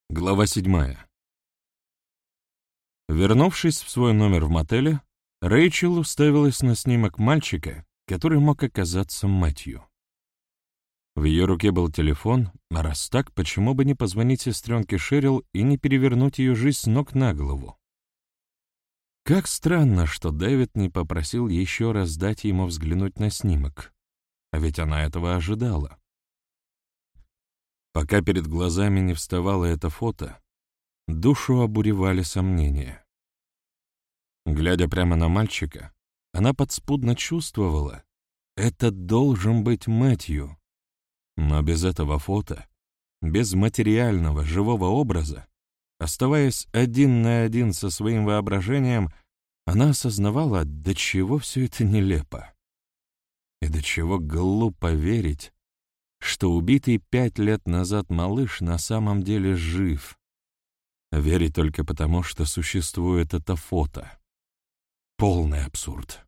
Глава 7. Вернувшись в свой номер в мотеле, Рэйчел уставилась на снимок мальчика, который мог оказаться Мэтью. В ее руке был телефон, а раз так, почему бы не позвонить сестренке Шерил и не перевернуть ее жизнь с ног на голову? Как странно, что Дэвид не попросил еще раз дать ему взглянуть на снимок, а ведь она этого ожидала. Пока перед глазами не вставало это фото, душу обуревали сомнения. Глядя прямо на мальчика, она подспудно чувствовала, это должен быть Мэтью. Но без этого фото, без материального, живого образа, оставаясь один на один со своим воображением, она осознавала, до чего все это нелепо. И до чего глупо верить, что убитый 5 лет назад малыш на самом деле жив. Верить только потому, что существует это фото. Полный абсурд.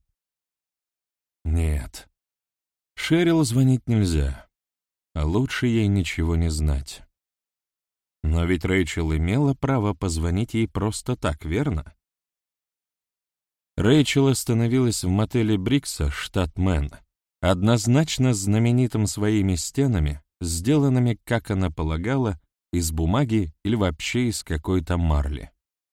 Нет. Шерил звонить нельзя, а лучше ей ничего не знать. Но ведь Рэйчел имела право позвонить ей просто так, верно? Рэйчел остановилась в мотеле Брикса, штат Мэн, однозначно знаменитым своими стенами, сделанными, как она полагала, из бумаги или вообще из какой-то марли.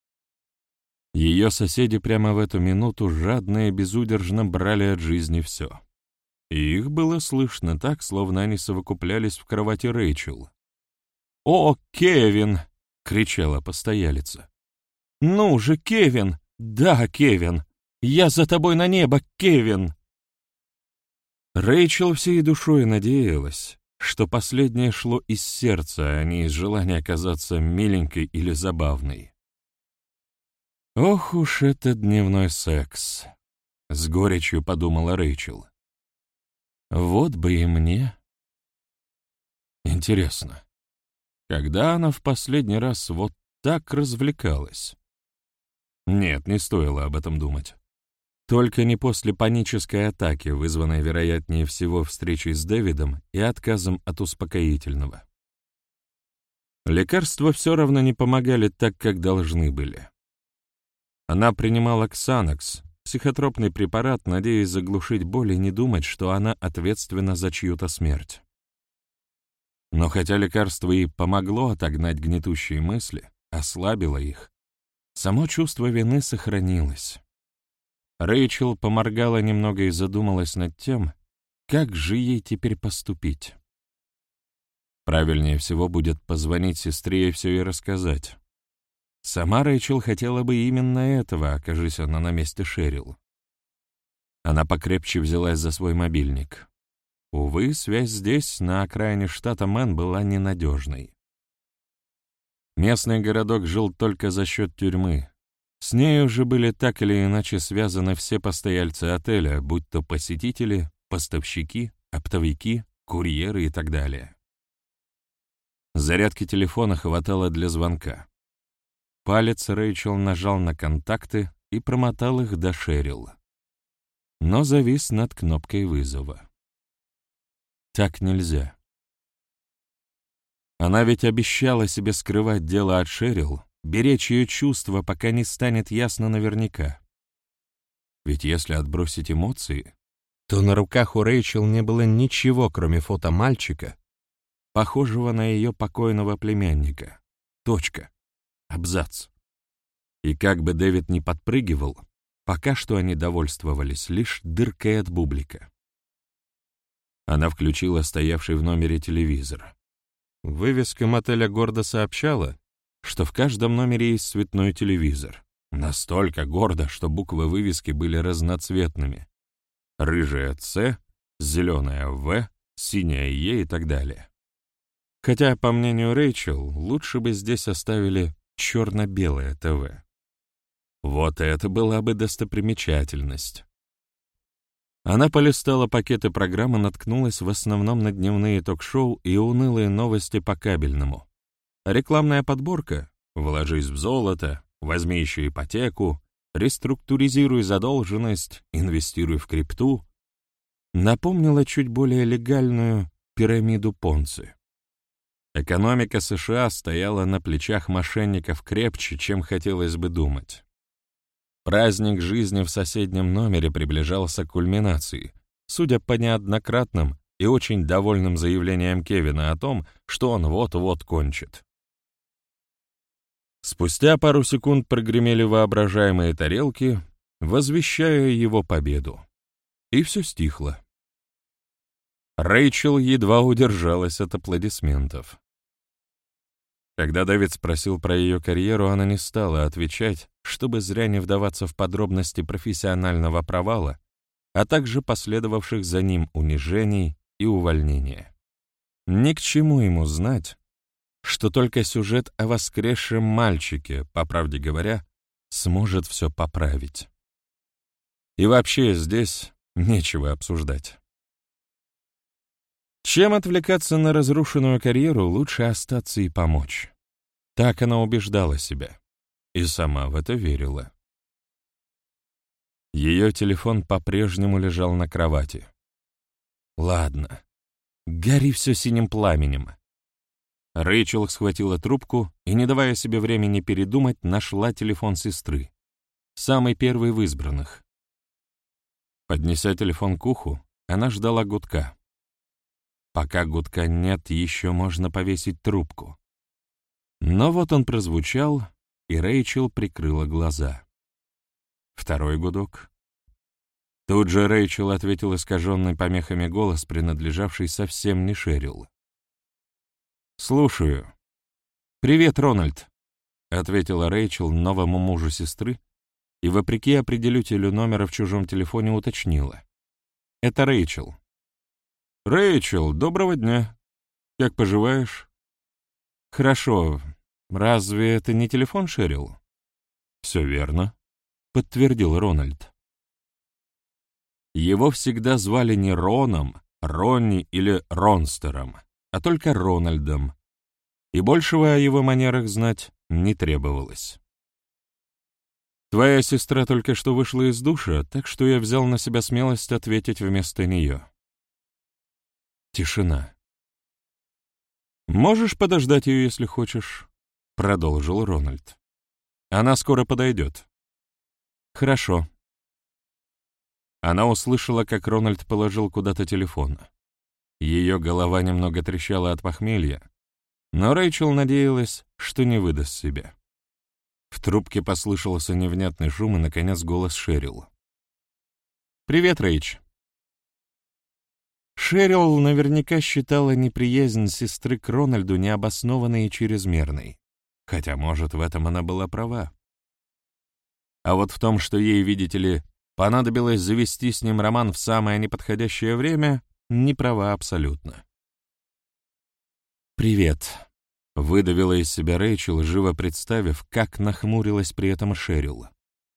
Ее соседи прямо в эту минуту жадно и безудержно брали от жизни все. И их было слышно так, словно они совокуплялись в кровати Рэйчел. «О, Кевин!» — кричала постоялица. «Ну же, Кевин! Да, Кевин! Я за тобой на небо, Кевин!» Рэйчел всей душой надеялась, что последнее шло из сердца, а не из желания оказаться миленькой или забавной. «Ох уж этот дневной секс!» — с горечью подумала Рэйчел. «Вот бы и мне!» Интересно, когда она в последний раз вот так развлекалась? Нет, не стоило об этом думать. Только не после панической атаки, вызванной, вероятнее всего, встречей с Дэвидом и отказом от успокоительного. Лекарства все равно не помогали так, как должны были. Она принимала Ксанакс, психотропный препарат, надеясь заглушить боль и не думать, что она ответственна за чью-то смерть. Но хотя лекарство и помогло отогнать гнетущие мысли, ослабило их, само чувство вины сохранилось. Рэйчел поморгала немного и задумалась над тем, как же ей теперь поступить. Правильнее всего будет позвонить сестре и все ей рассказать. Сама Рэйчел хотела бы именно этого, окажись она на месте Шерил. Она покрепче взялась за свой мобильник. Увы, связь здесь, на окраине штата Мэн, была ненадежной. Местный городок жил только за счет тюрьмы. С ней уже были так или иначе связаны все постояльцы отеля, будь то посетители, поставщики, оптовики, курьеры и так далее. Зарядки телефона хватало для звонка. Палец Рэйчел нажал на контакты и промотал их до Шерил, но завис над кнопкой вызова. Так нельзя. Она ведь обещала себе скрывать дело от Шерил, беречь ее чувства, пока не станет ясно наверняка. Ведь если отбросить эмоции, то на руках у Рэйчел не было ничего, кроме фото мальчика, похожего на ее покойного племянника. Точка. Абзац. И как бы Дэвид ни подпрыгивал, пока что они довольствовались лишь дыркой от бублика. Она включила стоявший в номере телевизор. Вывеска мотеля гордо сообщала, что в каждом номере есть цветной телевизор. Настолько гордо, что буквы вывески были разноцветными. Рыжая «С», зеленая «В», синяя «Е» и так далее. Хотя, по мнению Рэйчел, лучше бы здесь оставили черно-белое ТВ. Вот это была бы достопримечательность. Она полистала пакеты программы, наткнулась в основном на дневные ток-шоу и унылые новости по кабельному. Рекламная подборка «Вложись в золото», «Возьми еще ипотеку», «Реструктуризируй задолженность», «Инвестируй в крипту» напомнила чуть более легальную пирамиду Понци. Экономика США стояла на плечах мошенников крепче, чем хотелось бы думать. Праздник жизни в соседнем номере приближался к кульминации, судя по неоднократным и очень довольным заявлениям Кевина о том, что он вот-вот кончит. Спустя пару секунд прогремели воображаемые тарелки, возвещая его победу. И все стихло. Рэйчел едва удержалась от аплодисментов. Когда Дэвид спросил про ее карьеру, она не стала отвечать, чтобы зря не вдаваться в подробности профессионального провала, а также последовавших за ним унижений и увольнения. Ни к чему ему знать, что только сюжет о воскресшем мальчике, по правде говоря, сможет все поправить. И вообще здесь нечего обсуждать. Чем отвлекаться на разрушенную карьеру, лучше остаться и помочь. Так она убеждала себя. И сама в это верила. Ее телефон по-прежнему лежал на кровати. Ладно, гори все синим пламенем. Рэйчел схватила трубку и, не давая себе времени передумать, нашла телефон сестры. Самый первый в избранных. Поднеся телефон к уху, она ждала гудка. Пока гудка нет, еще можно повесить трубку. Но вот он прозвучал, и Рэйчел прикрыла глаза. Второй гудок. Тут же Рэйчел ответил искаженный помехами голос, принадлежавший совсем не Шерил. «Слушаю». «Привет, Рональд», — ответила Рэйчел новому мужу сестры и, вопреки определителю номера в чужом телефоне, уточнила. «Это Рэйчел». «Рэйчел, доброго дня. Как поживаешь?» «Хорошо. Разве это не телефон Шерил?» «Все верно», — подтвердил Рональд. Его всегда звали не Роном, Ронни или Ронстером, а только Рональдом, и большего о его манерах знать не требовалось. «Твоя сестра только что вышла из душа, так что я взял на себя смелость ответить вместо нее». Тишина. «Можешь подождать ее, если хочешь», — продолжил Рональд. «Она скоро подойдет». «Хорошо». Она услышала, как Рональд положил куда-то телефон. Ее голова немного трещала от похмелья, но Рэйчел надеялась, что не выдаст себя. В трубке послышался невнятный шум и, наконец, голос Шерил. «Привет, Рэйч». Шерил наверняка считала неприязнь сестры к Рональду необоснованной и чрезмерной, хотя, может, в этом она была права. А вот в том, что ей, видите ли, понадобилось завести с ним роман в самое неподходящее время, не права абсолютно. «Привет», — выдавила из себя Рэйчел, живо представив, как нахмурилась при этом Шерил.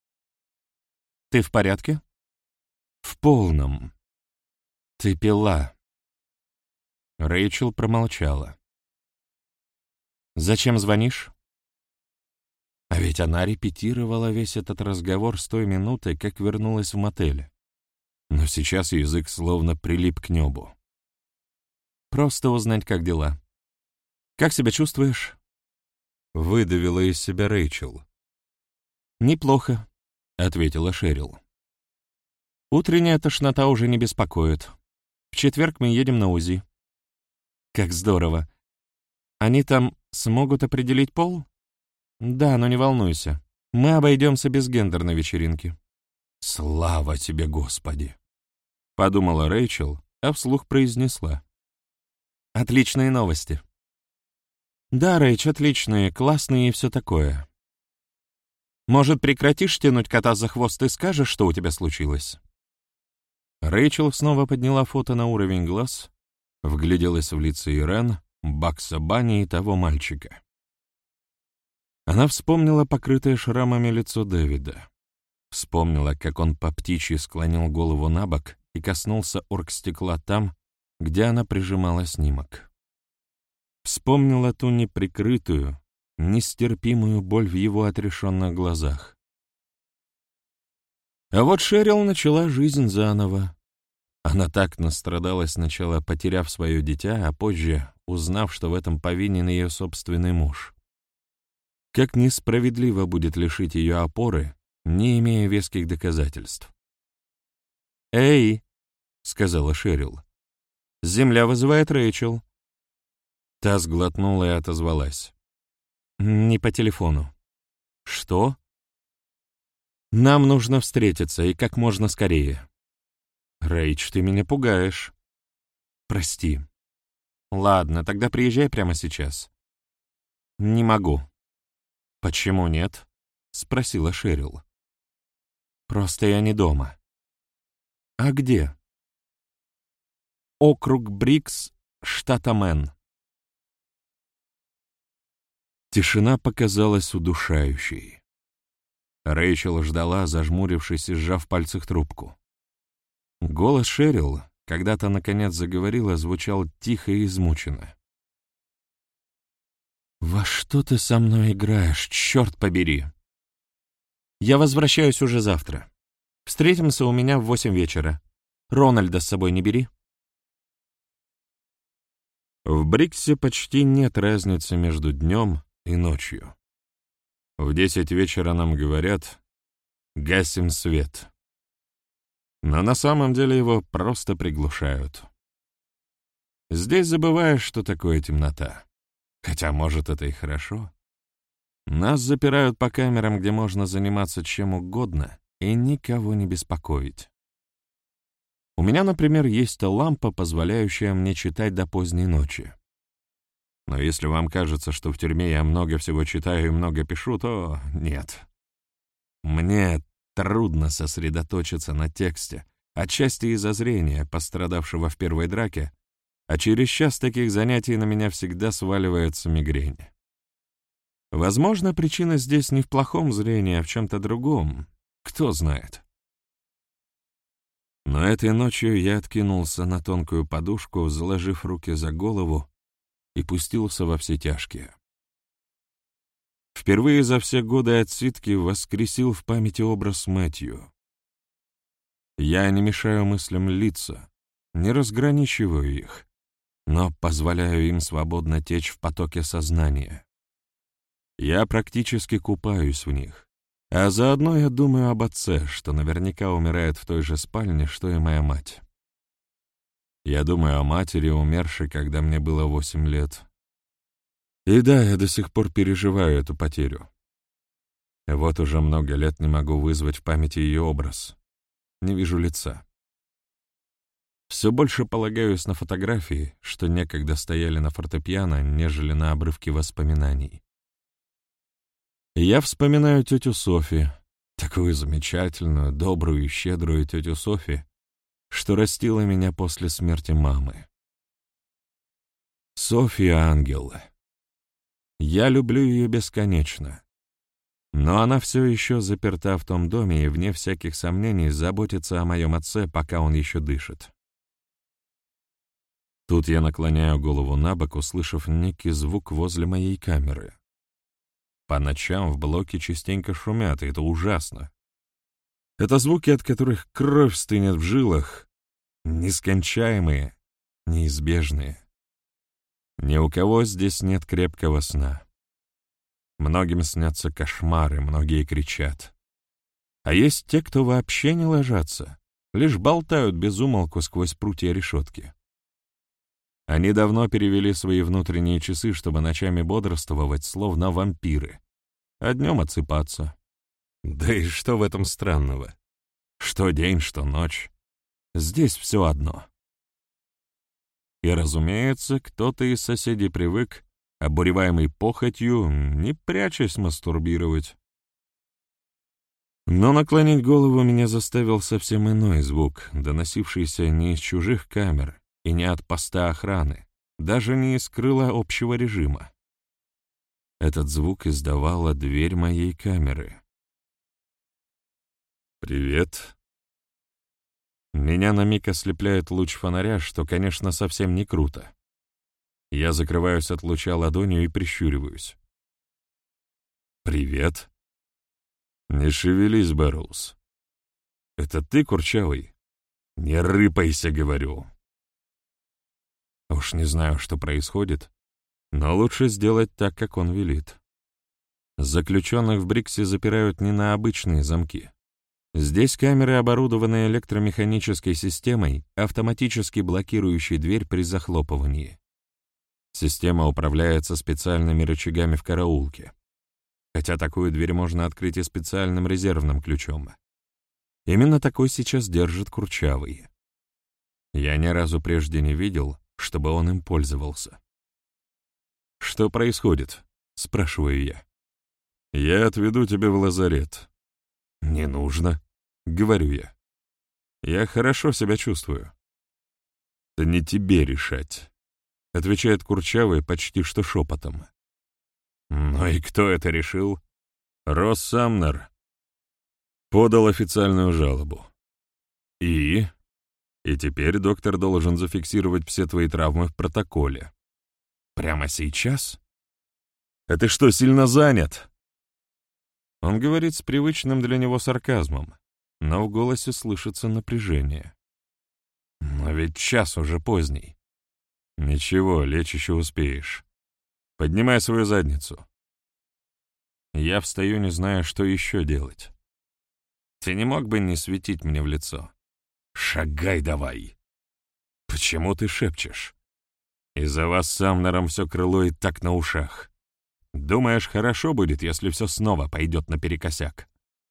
«Ты в порядке?» «В полном. Ты пила». Рэйчел промолчала. «Зачем звонишь?» А ведь она репетировала весь этот разговор с той минуты, как вернулась в мотель. Но сейчас язык словно прилип к небу. «Просто узнать, как дела. Как себя чувствуешь?» Выдавила из себя Рэйчел. «Неплохо», — ответила Шерил. «Утренняя тошнота уже не беспокоит. В четверг мы едем на УЗИ». «Как здорово. Они там смогут определить пол?» «Да, но не волнуйся. Мы обойдемся без гендерной вечеринки». «Слава тебе, Господи!» — подумала Рэйчел, а вслух произнесла. «Отличные новости». «Да, Рэйч, отличные, классные и все такое. Может, прекратишь тянуть кота за хвост и скажешь, что у тебя случилось?» Рэйчел снова подняла фото на уровень глаз, вгляделась в лица Ирен, Бакса Банни и того мальчика. Она вспомнила покрытое шрамами лицо Дэвида. Вспомнила, как он по птичьи склонил голову на бок и коснулся оргстекла там, где она прижимала снимок. Вспомнила ту неприкрытую, нестерпимую боль в его отрешенных глазах. А вот Шерил начала жизнь заново. Она так настрадалась сначала, потеряв свое дитя, а позже узнав, что в этом повинен ее собственный муж. Как несправедливо будет лишить ее опоры, не имея веских доказательств. «Эй!» — сказала Шерил. «Земля вызывает Рэйчел». Та сглотнула и отозвалась. «Не по телефону». «Что?» «Нам нужно встретиться, и как можно скорее». «Рэйч, ты меня пугаешь». «Прости». «Ладно, тогда приезжай прямо сейчас». «Не могу». «Почему нет?» — спросила Шерил. «Просто я не дома». «А где?» «Округ Брикс, штата Мэн». Тишина показалась удушающей. Рэйчел ждала, зажмурившись и сжав в пальцах трубку. Голос Шерил, когда-то наконец заговорила, звучал тихо и измученно. «Во что ты со мной играешь, черт побери?» «Я возвращаюсь уже завтра. Встретимся у меня в 8 вечера. Рональда с собой не бери». В Бриксе почти нет разницы между днем и ночью. В 10 вечера нам говорят «гасим свет». Но на самом деле его просто приглушают. Здесь забываешь, что такое темнота. Хотя, может, это и хорошо. Нас запирают по камерам, где можно заниматься чем угодно и никого не беспокоить. У меня, например, есть лампа, позволяющая мне читать до поздней ночи. Но если вам кажется, что в тюрьме я много всего читаю и много пишу, то нет. Мне трудно сосредоточиться на тексте, отчасти из-за зрения, пострадавшего в первой драке, а через час таких занятий на меня всегда сваливается мигрень. Возможно, причина здесь не в плохом зрении, а в чем-то другом. Кто знает. Но этой ночью я откинулся на тонкую подушку, заложив руки за голову, и пустился во все тяжкие. Впервые за все годы отсидки воскресил в памяти образ Мэтью. Я не мешаю мыслям литься, не разграничиваю их, но позволяю им свободно течь в потоке сознания. Я практически купаюсь в них, а заодно я думаю об отце, что наверняка умирает в той же спальне, что и моя мать. Я думаю о матери, умершей, когда мне было 8 лет. И да, я до сих пор переживаю эту потерю. Вот уже много лет не могу вызвать в памяти ее образ. Не вижу лица. Все больше полагаюсь на фотографии, что некогда стояли на фортепиано, нежели на обрывки воспоминаний. Я вспоминаю тетю Софи, такую замечательную, добрую и щедрую тетю Софи, что растила меня после смерти мамы. Софья — ангел. Я люблю ее бесконечно. Но она все еще заперта в том доме и, вне всяких сомнений, заботится о моем отце, пока он еще дышит. Тут я наклоняю голову на бок, услышав некий звук возле моей камеры. По ночам в блоке частенько шумят, и это ужасно. Это звуки, от которых кровь стынет в жилах, нескончаемые, неизбежные. Ни у кого здесь нет крепкого сна. Многим снятся кошмары, многие кричат. А есть те, кто вообще не ложатся, лишь болтают без умолку сквозь прутья решетки. Они давно перевели свои внутренние часы, чтобы ночами бодрствовать, словно вампиры, а днем отсыпаться. Да и что в этом странного? Что день, что ночь. Здесь все одно. И, разумеется, кто-то из соседей привык, обуреваемый похотью, не прячась мастурбировать. Но наклонить голову меня заставил совсем иной звук, доносившийся не из чужих камер и не от поста охраны, даже не из крыла общего режима. Этот звук издавала дверь моей камеры. «Привет». Меня на миг ослепляет луч фонаря, что, конечно, совсем не круто. Я закрываюсь от луча ладонью и прищуриваюсь. «Привет». «Не шевелись, Бэрроуз». «Это ты, Курчавый?» Не рыпайся, говорю. Уж не знаю, что происходит, но лучше сделать так, как он велит. Заключенных в Бриксе запирают не на обычные замки. Здесь камеры оборудованы электромеханической системой, автоматически блокирующей дверь при захлопывании. Система управляется специальными рычагами в караулке. Хотя такую дверь можно открыть и специальным резервным ключом. Именно такой сейчас держит Курчавый. Я ни разу прежде не видел, чтобы он им пользовался. «Что происходит?» — спрашиваю я. «Я отведу тебя в лазарет». «Не нужно», — говорю я. «Я хорошо себя чувствую». «Да не тебе решать», — отвечает Курчавый почти что шепотом. «Ну и кто это решил?» «Росс Самнер подал официальную жалобу». «И?» «И теперь доктор должен зафиксировать все твои травмы в протоколе». «Прямо сейчас?» «А ты что, сильно занят?» Он говорит с привычным для него сарказмом, но в голосе слышится напряжение. «Но ведь час уже поздний». «Ничего, лечь еще успеешь. Поднимай свою задницу». Я встаю, не зная, что еще делать. «Ты не мог бы не светить мне в лицо?» «Шагай давай!» «Почему ты шепчешь?» «Из-за вас с Самнером все крыло и так на ушах. Думаешь, хорошо будет, если все снова пойдет наперекосяк?»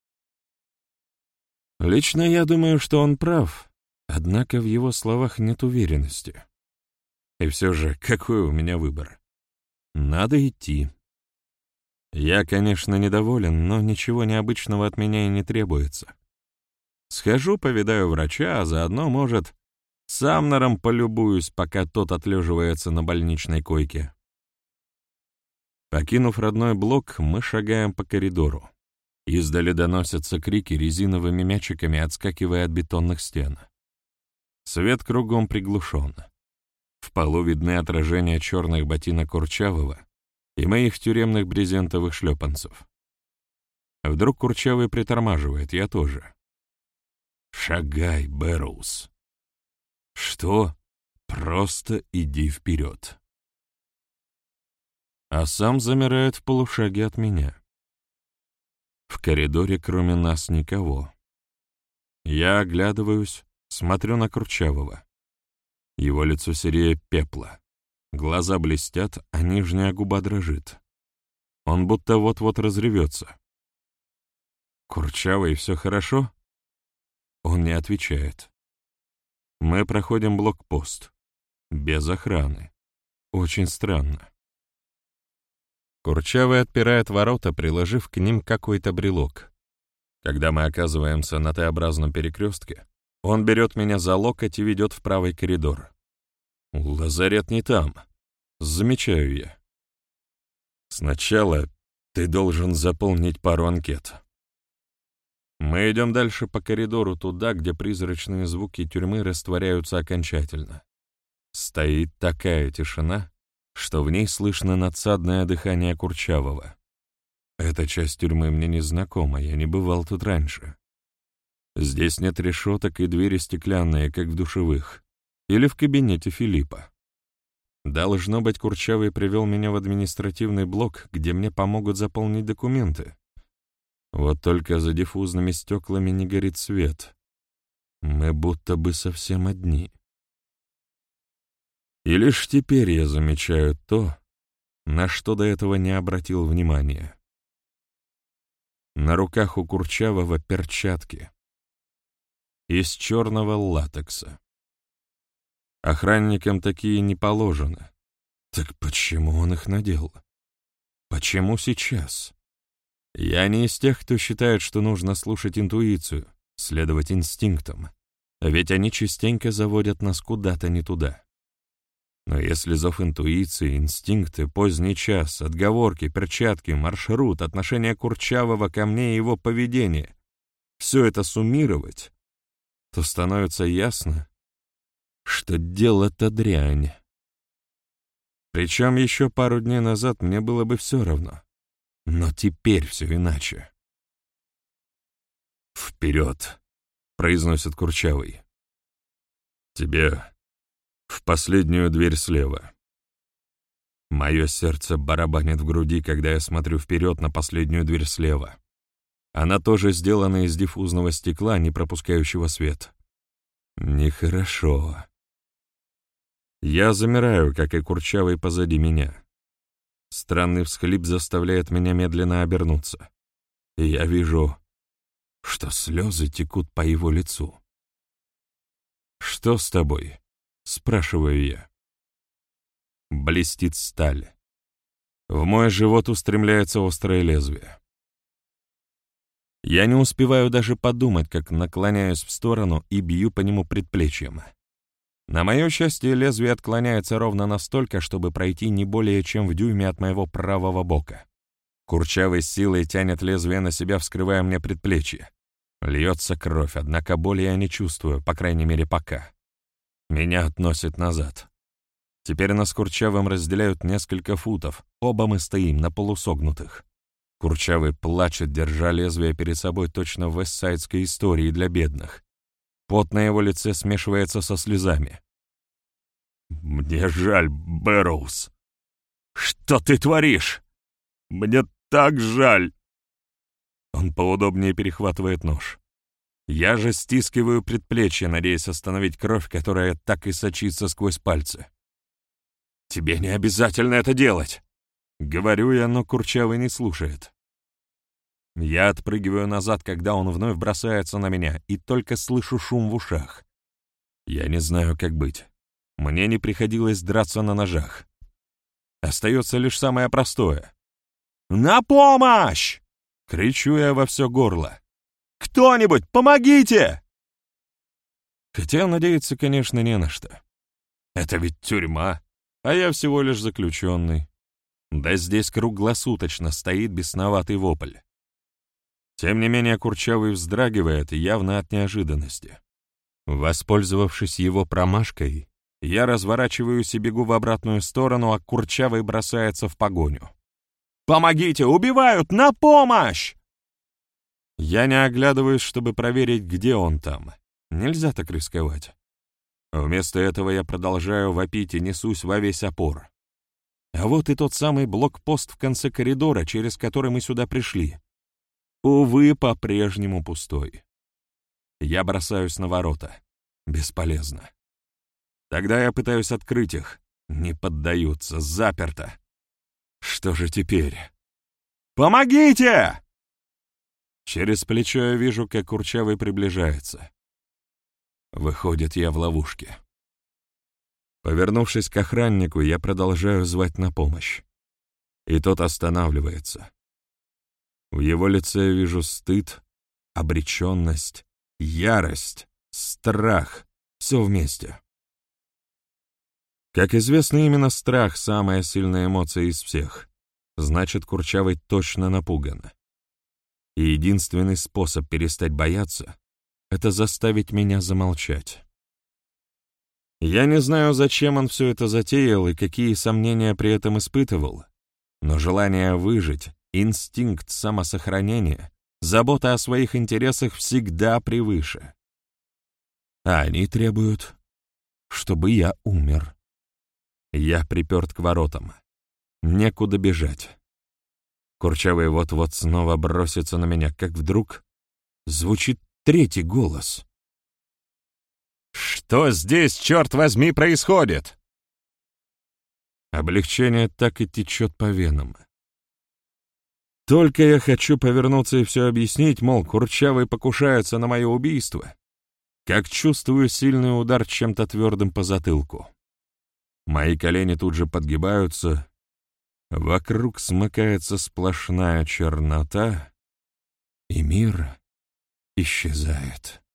Лично я думаю, что он прав, однако в его словах нет уверенности. И все же, какой у меня выбор? Надо идти. Я, конечно, недоволен, но ничего необычного от меня и не требуется. Схожу, повидаю врача, а заодно, может, с Самнером полюбуюсь, пока тот отлеживается на больничной койке. Покинув родной блок, мы шагаем по коридору. Издали доносятся крики, резиновыми мячиками отскакивая от бетонных стен. Свет кругом приглушен. В полу видны отражения черных ботинок Курчавого и моих тюремных брезентовых шлепанцев. Вдруг Курчавый притормаживает, я тоже. «Шагай, Бэрроуз». «Что? Просто иди вперед». А сам замирает в полушаге от меня. В коридоре кроме нас никого. Я оглядываюсь, смотрю на Курчавого. Его лицо серее пепла. Глаза блестят, а нижняя губа дрожит. Он будто вот-вот разревется. «Курчавый, все хорошо?» Он не отвечает. Мы проходим блокпост. Без охраны. Очень странно. Курчавый отпирает ворота, приложив к ним какой-то брелок. Когда мы оказываемся на Т-образном перекрестке, он берет меня за локоть и ведет в правый коридор. «Лазарет не там», — замечаю я. «Сначала ты должен заполнить пару анкет». Мы идем дальше по коридору туда, где призрачные звуки тюрьмы растворяются окончательно. Стоит такая тишина, что в ней слышно надсадное дыхание Курчавого. Эта часть тюрьмы мне не знакома, я не бывал тут раньше. Здесь нет решеток и двери стеклянные, как в душевых, или в кабинете Филиппа. Должно быть, Курчавый привел меня в административный блок, где мне помогут заполнить документы. Вот только за диффузными стеклами не горит свет. Мы будто бы совсем одни. И лишь теперь я замечаю то, на что до этого не обратил внимания. На руках у Курчавого перчатки из черного латекса. Охранникам такие не положены. Так почему он их надел? Почему сейчас? Я не из тех, кто считает, что нужно слушать интуицию, следовать инстинктам, ведь они частенько заводят нас куда-то не туда. Но если зов интуиции, инстинкты, поздний час, отговорки, перчатки, маршрут, отношение Курчавого ко мне и его поведение — все это суммировать, то становится ясно, что дело-то дрянь. Причем еще пару дней назад мне было бы все равно. Но теперь все иначе. «Вперед!» — произносит Курчавый. «Тебе в последнюю дверь слева». Мое сердце барабанит в груди, когда я смотрю вперед на последнюю дверь слева. Она тоже сделана из диффузного стекла, не пропускающего свет. Нехорошо. Я замираю, как и Курчавый позади меня. Странный всхлип заставляет меня медленно обернуться. И я вижу, что слезы текут по его лицу. «Что с тобой?» — спрашиваю я. Блестит сталь. В мой живот устремляется острое лезвие. Я не успеваю даже подумать, как наклоняюсь в сторону и бью по нему предплечьем. На мое счастье, лезвие отклоняется ровно настолько, чтобы пройти не более чем в дюйме от моего правого бока. Курчавый с силой тянет лезвие на себя, вскрывая мне предплечье. Льется кровь, однако боли я не чувствую, по крайней мере, пока. Меня относит назад. Теперь нас с Курчавым разделяют несколько футов, оба мы стоим на полусогнутых. Курчавый плачет, держа лезвие перед собой точно в вестсайдской истории для бедных. Пот на его лице смешивается со слезами. «Мне жаль, Бэрроуз. Что ты творишь? Мне так жаль!» Он поудобнее перехватывает нож. Я же стискиваю предплечье, надеясь остановить кровь, которая так и сочится сквозь пальцы. «Тебе не обязательно это делать!» Говорю я, но Курчавый не слушает. Я отпрыгиваю назад, когда он вновь бросается на меня, и только слышу шум в ушах. Я не знаю, как быть. Мне не приходилось драться на ножах. Остается лишь самое простое. «На помощь!» — кричу я во все горло. «Кто-нибудь, помогите!» Хотя надеяться, конечно, не на что. Это ведь тюрьма, а я всего лишь заключенный. Да здесь круглосуточно стоит бесноватый вопль. Тем не менее, Курчавый вздрагивает, явно от неожиданности. Воспользовавшись его промашкой, я разворачиваюсь и бегу в обратную сторону, а Курчавый бросается в погоню. «Помогите! Убивают! На помощь!» Я не оглядываюсь, чтобы проверить, где он там. Нельзя так рисковать. Вместо этого я продолжаю вопить и несусь во весь опор. А вот и тот самый блокпост в конце коридора, через который мы сюда пришли. Увы, по-прежнему пустой. Я бросаюсь на ворота. Бесполезно. Тогда я пытаюсь открыть их. Не поддаются, заперто. Что же теперь? «Помогите!» Через плечо я вижу, как Курчавый приближается. Выходит, я в ловушке. Повернувшись к охраннику, я продолжаю звать на помощь. И тот останавливается. В его лице я вижу стыд, обреченность, ярость, страх. Все вместе. Как известно, именно страх — самая сильная эмоция из всех. Значит, Курчавый точно напуган. И единственный способ перестать бояться — это заставить меня замолчать. Я не знаю, зачем он все это затеял и какие сомнения при этом испытывал, но желание выжить, инстинкт самосохранения, забота о своих интересах всегда превыше. А они требуют, чтобы я умер. Я приперт к воротам. Некуда бежать. Курчавый вот-вот снова бросится на меня, как вдруг звучит третий голос. «Что здесь, черт возьми, происходит?» Облегчение так и течет по венам. Только я хочу повернуться и все объяснить, мол, Курчавый покушается на мое убийство, как чувствую сильный удар чем-то твердым по затылку. Мои колени тут же подгибаются, вокруг смыкается сплошная чернота, и мир исчезает.